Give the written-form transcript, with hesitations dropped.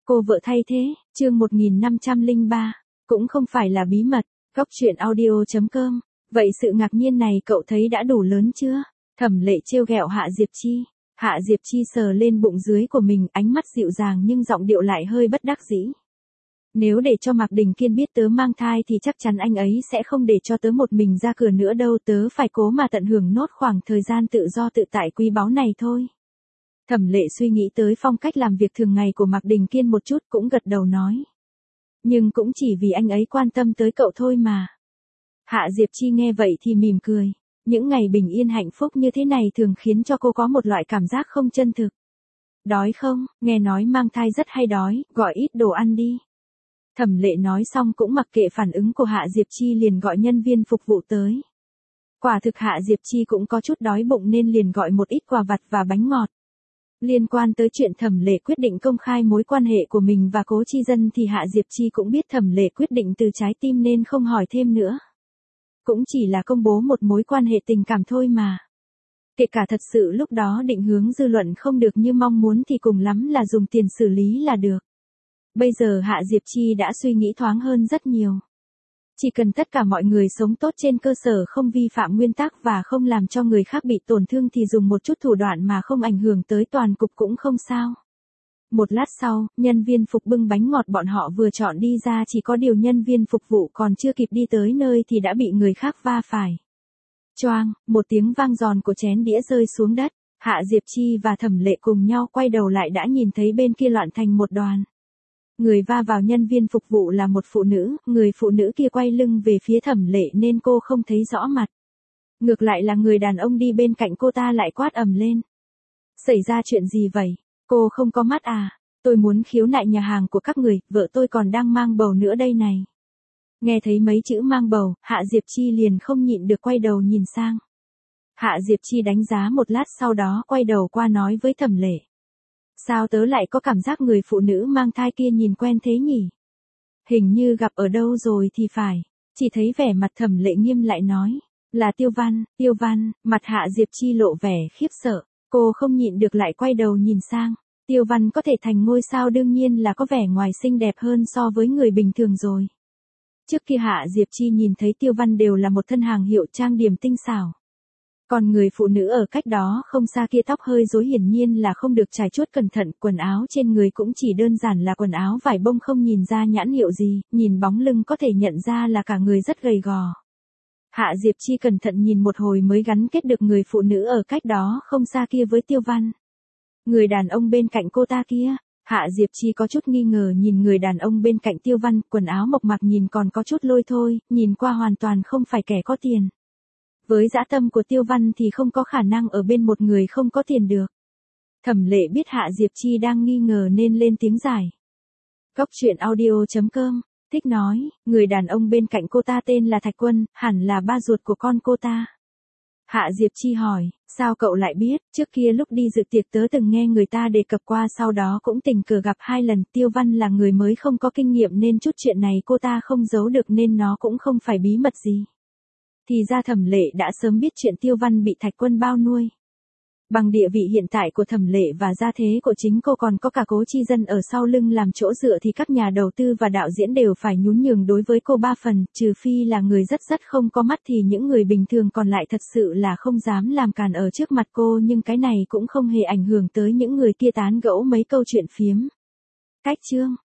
Cô vợ thay thế, chương 1503, cũng không phải là bí mật, góc truyện audio.com. Vậy sự ngạc nhiên này cậu thấy đã đủ lớn chưa? Thẩm Lệ trêu ghẹo Hạ Diệp Chi. Hạ Diệp Chi sờ lên bụng dưới của mình, ánh mắt dịu dàng nhưng giọng điệu lại hơi bất đắc dĩ. Nếu để cho Mạc Đình Kiên biết tớ mang thai thì chắc chắn anh ấy sẽ không để cho tớ một mình ra cửa nữa đâu, tớ phải cố mà tận hưởng nốt khoảng thời gian tự do tự tại quý báu này thôi. Thẩm Lệ suy nghĩ tới phong cách làm việc thường ngày của Mạc Đình Kiên một chút, cũng gật đầu nói. Nhưng cũng chỉ vì anh ấy quan tâm tới cậu thôi mà. Hạ Diệp Chi nghe vậy thì mỉm cười. Những ngày bình yên hạnh phúc như thế này thường khiến cho cô có một loại cảm giác không chân thực. Đói không? Nghe nói mang thai rất hay đói, gọi ít đồ ăn đi. Thẩm Lệ nói xong cũng mặc kệ phản ứng của Hạ Diệp Chi, liền gọi nhân viên phục vụ tới. Quả thực Hạ Diệp Chi cũng có chút đói bụng nên liền gọi một ít quà vặt và bánh ngọt. Liên quan tới chuyện Thẩm Lệ quyết định công khai mối quan hệ của mình và Cố Chi Dân thì Hạ Diệp Chi cũng biết Thẩm Lệ quyết định từ trái tim nên không hỏi thêm nữa. Cũng chỉ là công bố một mối quan hệ tình cảm thôi mà. Kể cả thật sự lúc đó định hướng dư luận không được như mong muốn thì cùng lắm là dùng tiền xử lý là được. Bây giờ Hạ Diệp Chi đã suy nghĩ thoáng hơn rất nhiều. Chỉ cần tất cả mọi người sống tốt trên cơ sở không vi phạm nguyên tắc và không làm cho người khác bị tổn thương thì dùng một chút thủ đoạn mà không ảnh hưởng tới toàn cục cũng không sao. Một lát sau, nhân viên phục bưng bánh ngọt bọn họ vừa chọn đi ra, chỉ có điều nhân viên phục vụ còn chưa kịp đi tới nơi thì đã bị người khác va phải. Choang, một tiếng vang giòn của chén đĩa rơi xuống đất. Hạ Diệp Chi và Thẩm Lệ cùng nhau quay đầu lại đã nhìn thấy bên kia loạn thành một đoàn. Người va vào nhân viên phục vụ là một phụ nữ, người phụ nữ kia quay lưng về phía Thẩm Lệ nên cô không thấy rõ mặt. Ngược lại là người đàn ông đi bên cạnh cô ta lại quát ầm lên. Xảy ra chuyện gì vậy? Cô không có mắt à? Tôi muốn khiếu nại nhà hàng của các người, vợ tôi còn đang mang bầu nữa đây này. Nghe thấy mấy chữ mang bầu, Hạ Diệp Chi liền không nhịn được quay đầu nhìn sang. Hạ Diệp Chi đánh giá một lát sau đó quay đầu qua nói với Thẩm Lệ. Sao tớ lại có cảm giác người phụ nữ mang thai kia nhìn quen thế nhỉ? Hình như gặp ở đâu rồi thì phải. Chỉ thấy vẻ mặt Thẩm Lệ nghiêm lại nói. Là Tiêu Văn, mặt Hạ Diệp Chi lộ vẻ khiếp sợ. Cô không nhịn được lại quay đầu nhìn sang. Tiêu Văn có thể thành ngôi sao đương nhiên là có vẻ ngoài xinh đẹp hơn so với người bình thường rồi. Trước kia Hạ Diệp Chi nhìn thấy Tiêu Văn đều là một thân hàng hiệu trang điểm tinh xảo. Còn người phụ nữ ở cách đó không xa kia tóc hơi rối hiển nhiên là không được trải chuốt cẩn thận, quần áo trên người cũng chỉ đơn giản là quần áo vải bông không nhìn ra nhãn hiệu gì, nhìn bóng lưng có thể nhận ra là cả người rất gầy gò. Hạ Diệp Chi cẩn thận nhìn một hồi mới gắn kết được người phụ nữ ở cách đó không xa kia với Tiêu Văn. Người đàn ông bên cạnh cô ta kia, Hạ Diệp Chi có chút nghi ngờ nhìn người đàn ông bên cạnh Tiêu Văn, quần áo mộc mạc nhìn còn có chút lôi thôi, nhìn qua hoàn toàn không phải kẻ có tiền. Với dã tâm của Tiêu Văn thì không có khả năng ở bên một người không có tiền được. Thẩm Lệ biết Hạ Diệp Chi đang nghi ngờ nên lên tiếng giải. Góc truyện audio.com, thích nói, người đàn ông bên cạnh cô ta tên là Thạch Quân, hẳn là ba ruột của con cô ta. Hạ Diệp Chi hỏi, sao cậu lại biết? Trước kia lúc đi dự tiệc tớ từng nghe người ta đề cập qua, sau đó cũng tình cờ gặp 2 lần. Tiêu Văn là người mới không có kinh nghiệm nên chút chuyện này cô ta không giấu được nên nó cũng không phải bí mật gì. Thì ra Thẩm Lệ đã sớm biết chuyện Tiêu Văn bị Thạch Quân bao nuôi. Bằng địa vị hiện tại của Thẩm Lệ và gia thế của chính cô còn có cả Cố Chi Dân ở sau lưng làm chỗ dựa thì các nhà đầu tư và đạo diễn đều phải nhún nhường đối với cô 3 phần, trừ phi là người rất không có mắt thì những người bình thường còn lại thật sự là không dám làm càn ở trước mặt cô, nhưng cái này cũng không hề ảnh hưởng tới những người kia tán gẫu mấy câu chuyện phiếm. Cách chương